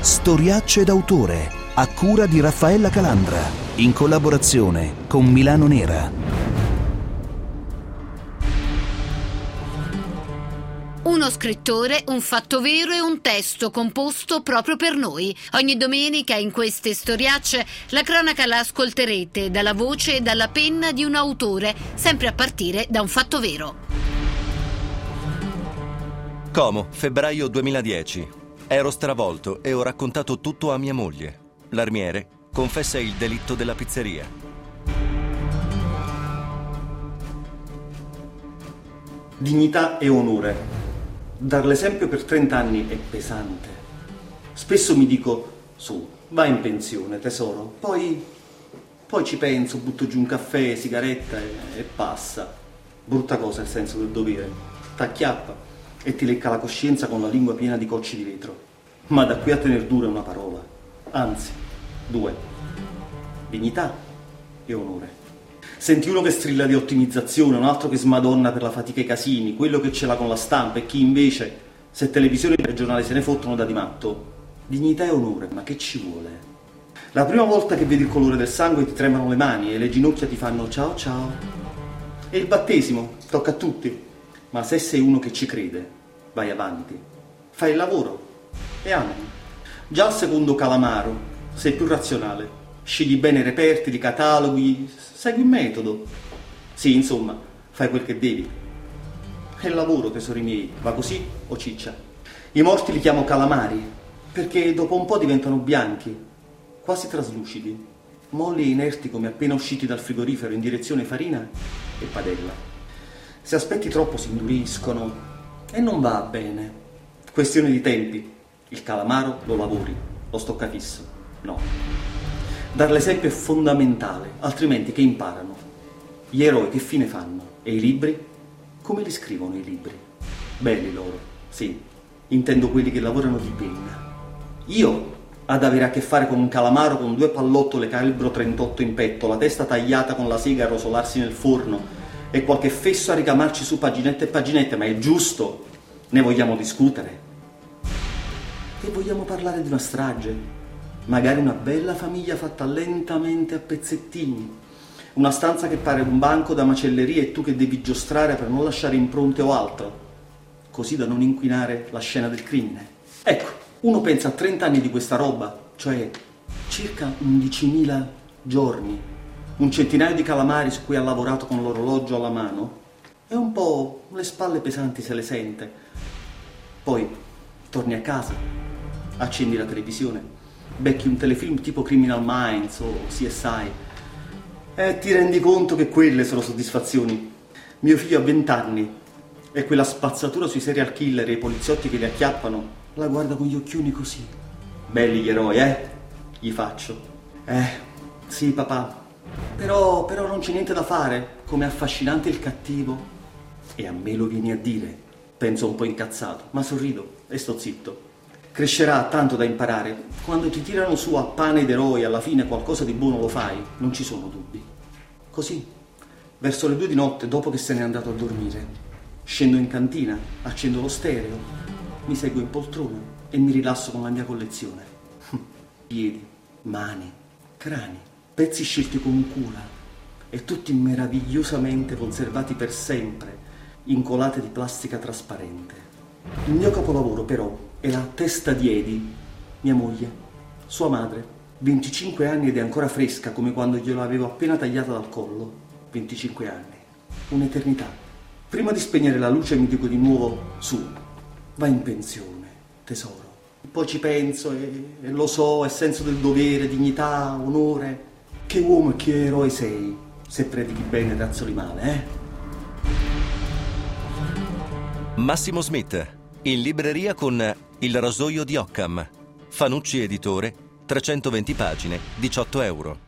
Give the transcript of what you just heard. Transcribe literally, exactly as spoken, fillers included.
Storiacce d'autore, a cura di Raffaella Calandra, in collaborazione con Milano Nera. Uno scrittore, un fatto vero e un testo composto proprio per noi. Ogni domenica in queste storiacce la cronaca la ascolterete dalla voce e dalla penna di un autore, sempre a partire da un fatto vero. Como, febbraio duemiladieci. Ero stravolto e ho raccontato tutto a mia moglie. L'armiere confessa il delitto della pizzeria. Dignità e onore. Dar l'esempio per trenta anni è pesante. Spesso mi dico, su, vai in pensione, tesoro. Poi, poi ci penso, butto giù un caffè, sigaretta e, e passa. Brutta cosa il senso del dovere. T'acchiappa e ti lecca la coscienza con la lingua piena di cocci di vetro. Ma da qui a tener dura una parola. Anzi, due. Dignità e onore. Senti uno che strilla di ottimizzazione, un altro che smadonna per la fatica e i casini, quello che ce l'ha con la stampa e chi invece, se televisione e giornale se ne fottono da di matto. Dignità e onore, ma che ci vuole? La prima volta che vedi il colore del sangue ti tremano le mani e le ginocchia ti fanno ciao ciao. E il battesimo, tocca a tutti. Ma se sei uno che ci crede, vai avanti, fai il lavoro e amen. Già al secondo calamaro sei più razionale, scegli bene i reperti, i cataloghi, segui un metodo. Sì, insomma, fai quel che devi. E il lavoro, tesori miei, va così o ciccia? I morti li chiamo calamari, perché dopo un po' diventano bianchi, quasi traslucidi, molli e inerti come appena usciti dal frigorifero in direzione farina e padella. Se aspetti troppo si induriscono e non va bene. Questione di tempi. Il calamaro lo lavori, lo stoccafisso. No. Dar l'esempio è fondamentale, altrimenti che imparano? Gli eroi che fine fanno? E i libri? Come li scrivono i libri? Belli loro, sì. Intendo quelli che lavorano di penna. Io ad avere a che fare con un calamaro con due pallottole calibro trentotto in petto, la testa tagliata con la sega a rosolarsi nel forno e qualche fesso a ricamarci su paginette e paginette, ma è giusto? Ne vogliamo discutere? E vogliamo parlare di una strage? Magari una bella famiglia fatta lentamente a pezzettini, una stanza che pare un banco da macelleria e tu che devi giostrare per non lasciare impronte o altro, così da non inquinare la scena del crimine. Ecco, uno pensa a trenta anni di questa roba, cioè circa undicimila giorni, un centinaio di calamari su cui ha lavorato con l'orologio alla mano, e un po' le spalle pesanti se le sente. Poi torni a casa, accendi la televisione, becchi un telefilm tipo Criminal Minds o C S I e ti rendi conto che quelle sono soddisfazioni. Mio figlio ha vent'anni e quella spazzatura sui serial killer e i poliziotti che li acchiappano la guarda con gli occhioni così. Belli gli eroi, eh? Gli faccio. Eh, sì papà, però, però non c'è niente da fare, come affascinante il cattivo. E a me lo vieni a dire. Penso un po' incazzato, ma sorrido e sto zitto. Crescerà tanto da imparare. Quando ti tirano su a pane d'eroi, alla fine qualcosa di buono lo fai, non ci sono dubbi. Così, verso le due di notte, dopo che se n'è andato a dormire, scendo in cantina, accendo lo stereo, mi seguo in poltrona e mi rilasso con la mia collezione. Piedi, mani, crani, pezzi scelti con cura e tutti meravigliosamente conservati per sempre in colate di plastica trasparente. Il mio capolavoro però è la testa di Edi, mia moglie, sua madre, venticinque anni ed è ancora fresca come quando glielo avevo appena tagliata dal collo. venticinque anni, un'eternità. Prima di spegnere la luce mi dico di nuovo, su, vai in pensione, tesoro. Poi ci penso e, e lo so, è senso del dovere, dignità, onore. Che uomo e che eroe sei, se predichi bene e razzoli male, eh? Massimo Smith, in libreria con Il rasoio di Occam. Fanucci Editore, trecentoventi pagine, diciotto euro.